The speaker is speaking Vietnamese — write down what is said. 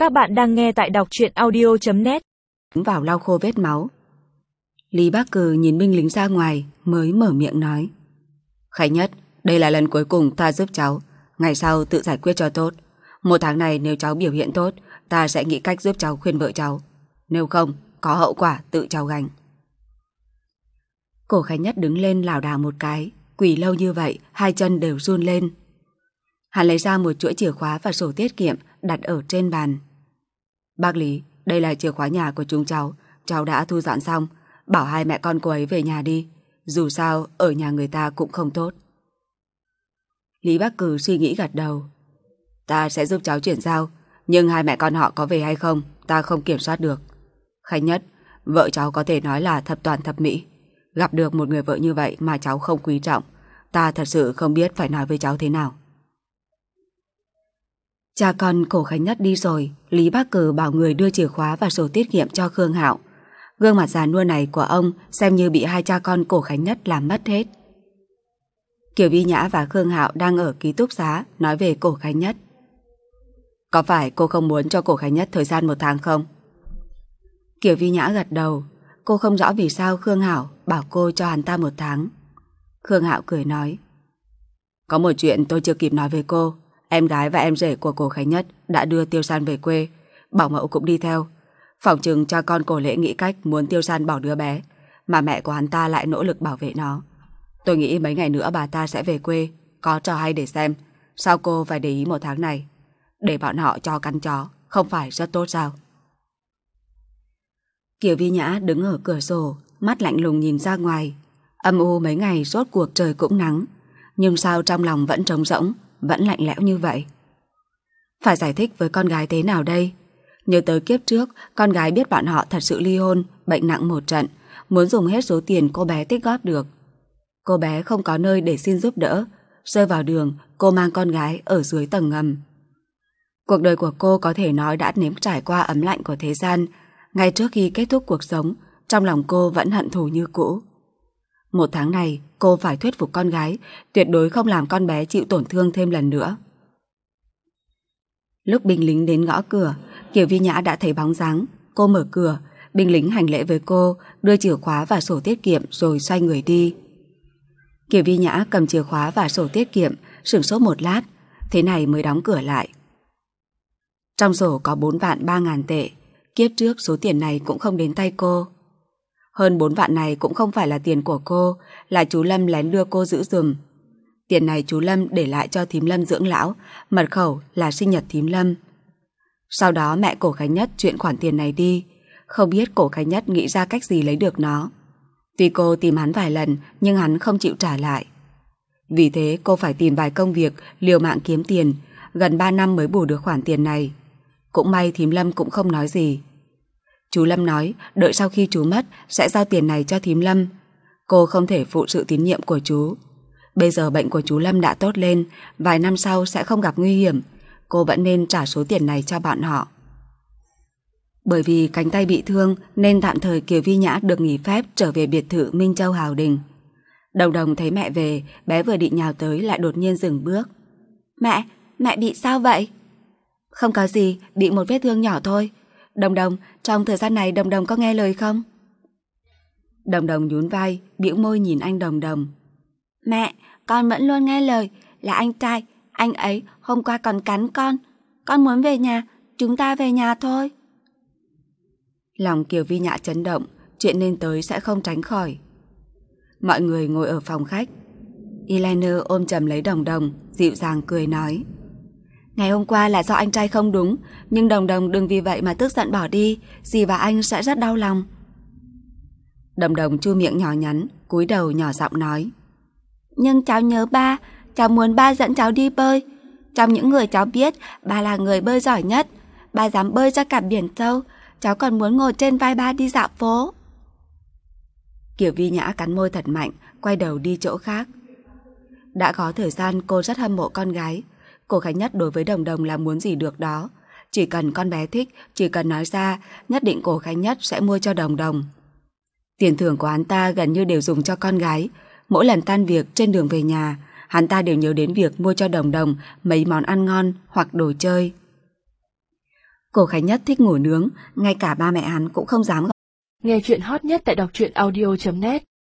Các bạn đang nghe tại đọc truyện audio.net. Vào lau khô vết máu. Lý Bác Cừ nhìn binh lính ra ngoài mới mở miệng nói: Khánh Nhất, đây là lần cuối cùng ta giúp cháu, ngày sau tự giải quyết cho tốt. 1 tháng này nếu cháu biểu hiện tốt, ta sẽ nghĩ cách giúp cháu khuyên vợ cháu. Nếu không, có hậu quả tự cháu gánh. Cổ Khánh Nhất đứng lên lảo đảo một cái, quỳ lâu như vậy 2 chân đều run lên. Hắn lấy ra một chuỗi chìa khóa và sổ tiết kiệm đặt ở trên bàn. Bác Lý, đây là chìa khóa nhà của chúng cháu đã thu dọn xong, bảo 2 mẹ con cô ấy về nhà đi, dù sao ở nhà người ta cũng không tốt. Lý Bác Cừ suy nghĩ gật đầu. Ta sẽ giúp cháu chuyển giao, nhưng 2 mẹ con họ có về hay không ta không kiểm soát được. Khánh Nhất, vợ cháu có thể nói là thập toàn thập mỹ, gặp được một người vợ như vậy mà cháu không quý trọng, ta thật sự không biết phải nói với cháu thế nào. Cha con Cổ Khánh Nhất đi rồi, Lý Bác Cừ bảo người đưa chìa khóa và sổ tiết kiệm cho Khương Hạo. Gương mặt già nua này của ông xem như bị 2 cha con Cổ Khánh Nhất làm mất hết. Kiều Vi Nhã và Khương Hạo đang ở ký túc xá nói về Cổ Khánh Nhất. Có phải cô không muốn cho Cổ Khánh Nhất thời gian 1 tháng không? Kiều Vi Nhã gật đầu. Cô không rõ vì sao Khương Hạo bảo cô cho hắn ta 1 tháng. Khương Hạo cười nói: Có một chuyện tôi chưa kịp nói với cô. Em gái và em rể của Cổ Khánh Nhất đã đưa Tiêu San về quê, bảo mẫu cũng đi theo. Phỏng chừng cha con Cổ Lễ nghĩ cách muốn Tiêu San bỏ đứa bé, mà mẹ của hắn ta lại nỗ lực bảo vệ nó. Tôi nghĩ mấy ngày nữa bà ta sẽ về quê, có trò hay để xem. Sao cô phải để ý 1 tháng này? Để bọn họ cho cắn chó, không phải rất tốt sao? Kiều Vi Nhã đứng ở cửa sổ, mắt lạnh lùng nhìn ra ngoài. Âm u mấy ngày rốt cuộc trời cũng nắng, nhưng sao trong lòng vẫn trống rỗng, vẫn lạnh lẽo như vậy. Phải giải thích với con gái thế nào đây? Nhớ tới kiếp trước, con gái biết bọn họ thật sự ly hôn, bệnh nặng một trận, muốn dùng hết số tiền cô bé tích góp được. Cô bé không có nơi để xin giúp đỡ, rơi vào đường, cô mang con gái ở dưới tầng ngầm. Cuộc đời của cô có thể nói đã nếm trải qua ấm lạnh của thế gian. Ngay trước khi kết thúc cuộc sống, trong lòng cô vẫn hận thù như cũ. 1 tháng này, cô phải thuyết phục con gái, tuyệt đối không làm con bé chịu tổn thương thêm lần nữa. Lúc binh lính đến gõ cửa, Kiều Vi Nhã đã thấy bóng dáng. Cô mở cửa, binh lính hành lễ với cô, đưa chìa khóa và sổ tiết kiệm rồi xoay người đi. Kiều Vi Nhã cầm chìa khóa và sổ tiết kiệm, sửng sốt một lát, thế này mới đóng cửa lại. Trong sổ có 4.300.000 tệ, kiếp trước số tiền này cũng không đến tay cô. Hơn 4 vạn này cũng không phải là tiền của cô, là chú Lâm lén đưa cô giữ giùm. Tiền này chú Lâm để lại cho thím Lâm dưỡng lão, mật khẩu là sinh nhật thím Lâm. Sau đó mẹ Cổ Khánh Nhất chuyển khoản tiền này đi, không biết Cổ Khánh Nhất nghĩ ra cách gì lấy được nó. Tuy cô tìm hắn vài lần nhưng hắn không chịu trả lại. Vì thế cô phải tìm vài công việc liều mạng kiếm tiền, gần 3 năm mới bù được khoản tiền này. Cũng may thím Lâm cũng không nói gì. Chú Lâm nói đợi sau khi chú mất sẽ giao tiền này cho thím Lâm. Cô không thể phụ sự tín nhiệm của chú. Bây giờ bệnh của chú Lâm đã tốt lên, vài năm sau sẽ không gặp nguy hiểm. Cô vẫn nên trả số tiền này cho bọn họ. Bởi vì cánh tay bị thương nên tạm thời Kiều Vi Nhã được nghỉ phép trở về biệt thự Minh Châu Hào Đình. Đồng Đồng thấy mẹ về, bé vừa định nhào tới lại đột nhiên dừng bước. Mẹ bị sao vậy? Không có gì, bị một vết thương nhỏ thôi. Đồng Đồng, trong thời gian này Đồng Đồng có nghe lời không? Đồng Đồng nhún vai, bĩu môi nhìn anh Đồng Đồng. Mẹ, con vẫn luôn nghe lời, là anh trai, anh ấy hôm qua còn cắn con muốn về nhà, chúng ta về nhà thôi. Lòng Kiều Vi Nhã chấn động, chuyện nên tới sẽ không tránh khỏi. Mọi người ngồi ở phòng khách. Eyeliner ôm chầm lấy Đồng Đồng, dịu dàng cười nói: Ngày hôm qua là do anh trai không đúng, nhưng Đồng Đồng đừng vì vậy mà tức giận bỏ đi, dì và anh sẽ rất đau lòng. Đồng Đồng chu miệng nhỏ nhắn, cúi đầu nhỏ giọng nói: Nhưng cháu nhớ ba, cháu muốn ba dẫn cháu đi bơi. Trong những người cháu biết, ba là người bơi giỏi nhất. Ba dám bơi ra cả biển sâu, cháu còn muốn ngồi trên vai ba đi dạo phố. Kiều Vi Nhã cắn môi thật mạnh, quay đầu đi chỗ khác. Đã có thời gian cô rất hâm mộ con gái. Cổ Khánh Nhất đối với Đồng Đồng là muốn gì được đó. Chỉ cần con bé thích, chỉ cần nói ra, nhất định Cổ Khánh Nhất sẽ mua cho Đồng Đồng. Tiền thưởng của hắn ta gần như đều dùng cho con gái. Mỗi lần tan việc trên đường về nhà, hắn ta đều nhớ đến việc mua cho Đồng Đồng mấy món ăn ngon hoặc đồ chơi. Cổ Khánh Nhất thích ngủ nướng, ngay cả ba mẹ hắn cũng không dám. Nghe chuyện hot nhất tại đọc truyện audio.net